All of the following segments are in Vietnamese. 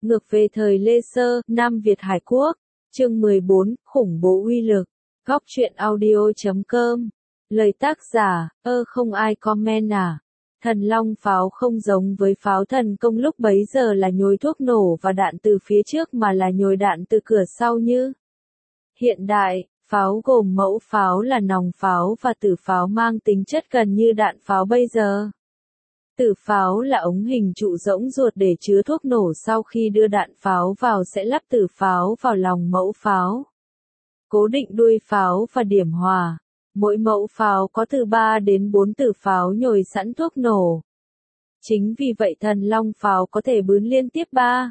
Ngược về thời Lê Sơ, Nam Việt Hải Quốc. Chương 14, khủng bố uy lực. Góc truyện audio.com. Lời tác giả, không ai comment à. Thần long pháo không giống với pháo thần công lúc bấy giờ là nhồi thuốc nổ và đạn từ phía trước mà là nhồi đạn từ cửa sau như hiện đại. Pháo gồm mẫu pháo là nòng pháo và tử pháo mang tính chất gần như đạn pháo bây giờ. Tử pháo là ống hình trụ rỗng ruột để chứa thuốc nổ, sau khi đưa đạn pháo vào sẽ lắp tử pháo vào lòng mẫu pháo. Cố định đuôi pháo và điểm hòa. Mỗi mẫu pháo có từ 3 đến 4 tử pháo nhồi sẵn thuốc nổ. Chính vì vậy thần long pháo có thể bắn liên tiếp 3,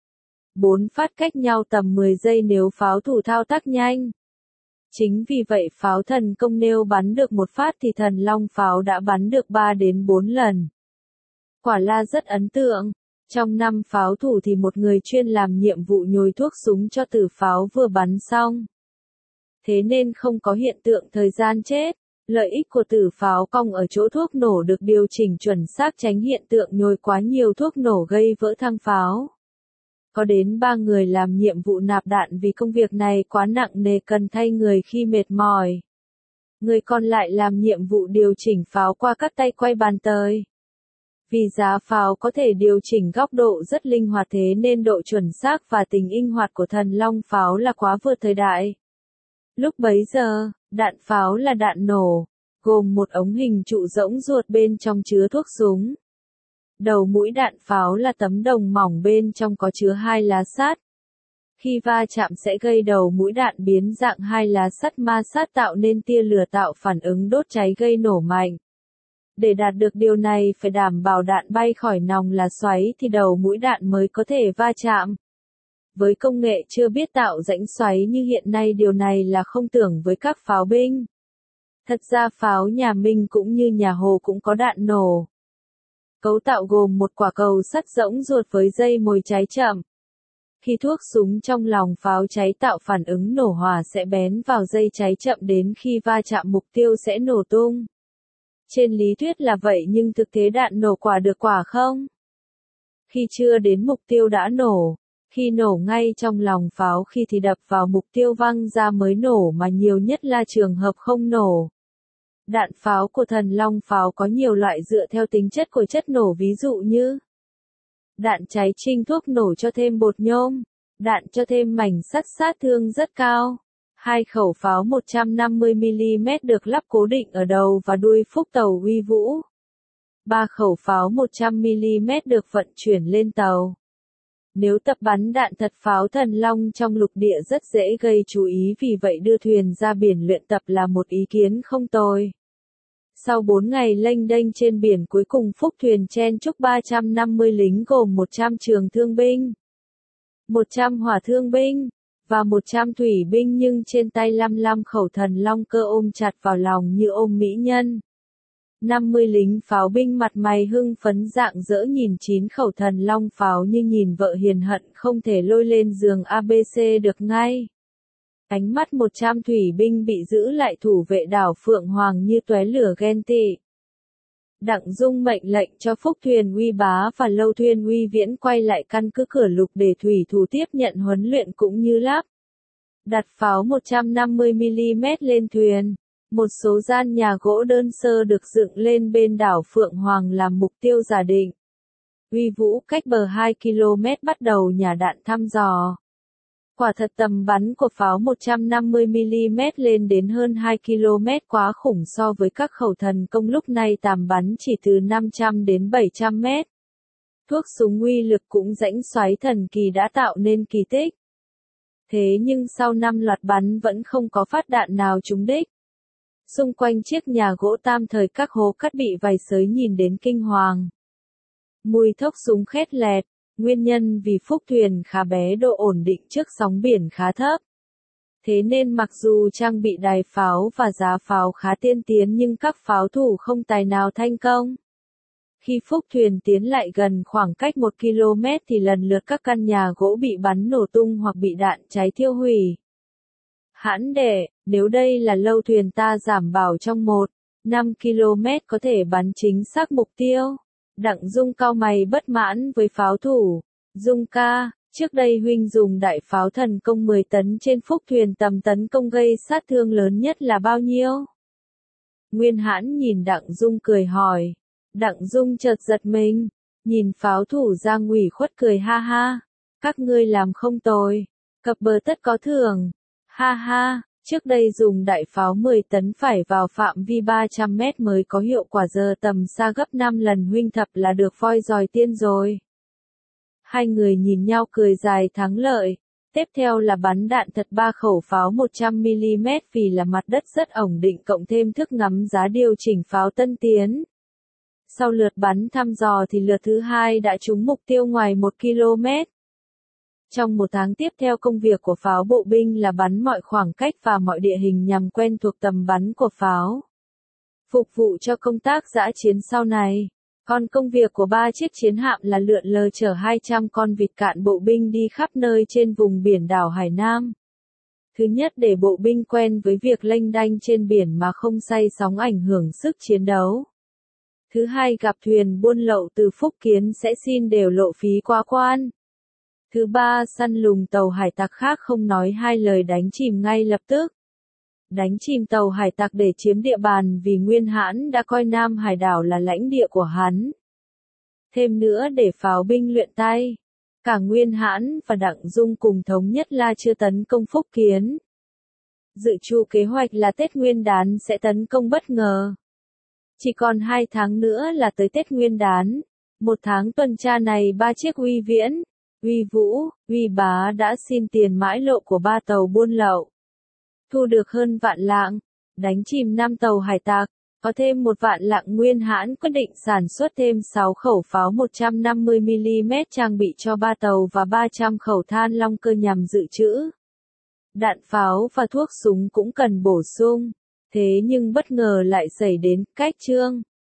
4 phát cách nhau tầm 10 giây nếu pháo thủ thao tác nhanh. Chính vì vậy pháo thần công nếu bắn được một phát thì thần long pháo đã bắn được 3 đến 4 lần. Quả là rất ấn tượng. Trong 5 pháo thủ thì một người chuyên làm nhiệm vụ nhồi thuốc súng cho tử pháo vừa bắn xong. Thế nên không có hiện tượng thời gian chết. Lợi ích của tử pháo cong ở chỗ thuốc nổ được điều chỉnh chuẩn xác, tránh hiện tượng nhồi quá nhiều thuốc nổ gây vỡ thang pháo. Có đến 3 người làm nhiệm vụ nạp đạn vì công việc này quá nặng nề cần thay người khi mệt mỏi. Người còn lại làm nhiệm vụ điều chỉnh pháo qua các tay quay bàn tời. Vì giá pháo có thể điều chỉnh góc độ rất linh hoạt, thế nên độ chuẩn xác và tính linh hoạt của thần long pháo là quá vượt thời đại. Lúc bấy giờ, đạn pháo là đạn nổ, gồm một ống hình trụ rỗng ruột bên trong chứa thuốc súng. Đầu mũi đạn pháo là tấm đồng mỏng bên trong có chứa 2 lá sắt. Khi va chạm sẽ gây đầu mũi đạn biến dạng 2 lá sắt ma sát tạo nên tia lửa tạo phản ứng đốt cháy gây nổ mạnh. Để đạt được điều này phải đảm bảo đạn bay khỏi nòng là xoáy thì đầu mũi đạn mới có thể va chạm. Với công nghệ chưa biết tạo rãnh xoáy như hiện nay, điều này là không tưởng với các pháo binh. Thật ra pháo nhà Minh cũng như nhà Hồ cũng có đạn nổ. Cấu tạo gồm một quả cầu sắt rỗng ruột với dây mồi cháy chậm. Khi thuốc súng trong lòng pháo cháy tạo phản ứng nổ hỏa sẽ bén vào dây cháy chậm, đến khi va chạm mục tiêu sẽ nổ tung. Trên lý thuyết là vậy nhưng thực tế đạn nổ quả được quả không? Khi chưa đến mục tiêu đã nổ. Khi nổ ngay trong lòng pháo, khi thì đập vào mục tiêu văng ra mới nổ, mà nhiều nhất là trường hợp không nổ. Đạn pháo của thần long pháo có nhiều loại dựa theo tính chất của chất nổ, ví dụ như đạn cháy trinh thuốc nổ cho thêm bột nhôm, đạn cho thêm mảnh sắt sát thương rất cao. 2 khẩu pháo 150mm được lắp cố định ở đầu và đuôi phúc tàu Uy Vũ. 3 khẩu pháo 100mm được vận chuyển lên tàu. Nếu tập bắn đạn thật pháo thần long trong lục địa rất dễ gây chú ý, vì vậy đưa thuyền ra biển luyện tập là một ý kiến không tồi. Sau 4 ngày lênh đênh trên biển, cuối cùng Phúc thuyền chen chúc 350 lính gồm 100 trường thương binh, 100 hỏa thương binh và 100 thủy binh, nhưng trên tay 55 khẩu thần long cơ ôm chặt vào lòng như ôm mỹ nhân. 50 lính pháo binh mặt mày hưng phấn rạng rỡ nhìn 9 khẩu thần long pháo như nhìn vợ hiền, hận không thể lôi lên giường ABC được ngay. Ánh mắt 100 thủy binh bị giữ lại thủ vệ đảo Phượng Hoàng như tóe lửa ghen tị. Đặng Dung mệnh lệnh cho Phúc thuyền Uy Bá và Lâu thuyền Uy Viễn quay lại căn cứ Cửa Lục để thủy thủ tiếp nhận huấn luyện cũng như lắp đặt pháo 150mm lên thuyền. Một số gian nhà gỗ đơn sơ được dựng lên bên đảo Phượng Hoàng làm mục tiêu giả định. Uy Vũ cách bờ 2 km bắt đầu nhả đạn thăm dò. Quả thật tầm bắn của pháo 150mm lên đến hơn 2 km, quá khủng so với các khẩu thần công lúc này tầm bắn chỉ từ 500 đến 700 mét. Thuốc súng uy lực cũng rãnh xoáy thần kỳ đã tạo nên kỳ tích. Thế nhưng sau 5 loạt bắn vẫn không có phát đạn nào trúng đích. Xung quanh chiếc nhà gỗ tam thời các hố cát bị vảy sới nhìn đến kinh hoàng. Mùi thốc súng khét lẹt, nguyên nhân vì Phúc thuyền khá bé, độ ổn định trước sóng biển khá thấp. Thế nên mặc dù trang bị đài pháo và giá pháo khá tiên tiến nhưng các pháo thủ không tài nào thành công. Khi Phúc thuyền tiến lại gần khoảng cách 1 km thì lần lượt các căn nhà gỗ bị bắn nổ tung hoặc bị đạn cháy thiêu hủy. Hãn đệ, nếu đây là Lâu thuyền ta giảm bảo trong 1-5 km có thể bắn chính xác mục tiêu. Đặng Dung cau mày bất mãn với pháo thủ. Dung ca, Trước đây huynh dùng đại pháo thần công 10 tấn trên Phúc thuyền tầm tấn công gây sát thương lớn nhất là bao nhiêu? Nguyên Hãn nhìn Đặng Dung cười hỏi. Đặng Dung chợt giật mình, nhìn pháo thủ Giang ủy khuất cười ha ha. Các ngươi làm không tồi, cập bờ tất có thưởng. Ha ha, trước đây dùng đại pháo 10 tấn phải vào phạm vi 300 mét mới có hiệu quả, giờ tầm xa gấp 5 lần huynh thập là được voi giòi tiên rồi. Hai người nhìn nhau cười dài thắng lợi. Tiếp theo là bắn đạn thật 3 khẩu pháo 100mm vì là mặt đất rất ổn định cộng thêm thức ngắm giá điều chỉnh pháo tân tiến. Sau lượt bắn thăm dò thì lượt thứ hai đã trúng mục tiêu ngoài 1 km. Trong một tháng tiếp theo công việc của pháo bộ binh là bắn mọi khoảng cách và mọi địa hình nhằm quen thuộc tầm bắn của pháo. Phục vụ cho công tác dã chiến sau này. Còn công việc của 3 chiếc chiến hạm là lượn lờ chở 200 con vịt cạn bộ binh đi khắp nơi trên vùng biển đảo Hải Nam. Thứ nhất để bộ binh quen với việc lênh đênh trên biển mà không say sóng ảnh hưởng sức chiến đấu. Thứ hai gặp thuyền buôn lậu từ Phúc Kiến sẽ xin đều lộ phí qua quan. Thứ ba săn lùng tàu hải tặc khác không nói hai lời đánh chìm ngay lập tức. Đánh chìm tàu hải tặc để chiếm địa bàn vì Nguyên Hãn đã coi Nam Hải đảo là lãnh địa của hắn. Thêm nữa để pháo binh luyện tay. Cả Nguyên Hãn và Đặng Dung cùng thống nhất là chưa tấn công Phúc Kiến. Dự trù kế hoạch là Tết Nguyên đán sẽ tấn công bất ngờ. Chỉ còn 2 tháng nữa là tới Tết Nguyên đán. 1 tháng tuần tra này 3 chiếc Uy Viễn, Uy Vũ, Uy Bá đã xin tiền mãi lộ của 3 tàu buôn lậu. Thu được hơn vạn lạng, đánh chìm 5 tàu hải tặc, có thêm 1 vạn lạng. Nguyên Hãn quyết định sản xuất thêm 6 khẩu pháo 150mm trang bị cho 3 tàu và 300 khẩu than long cơ nhằm dự trữ. Đạn pháo và thuốc súng cũng cần bổ sung. Thế nhưng bất ngờ lại xảy đến, cách chương.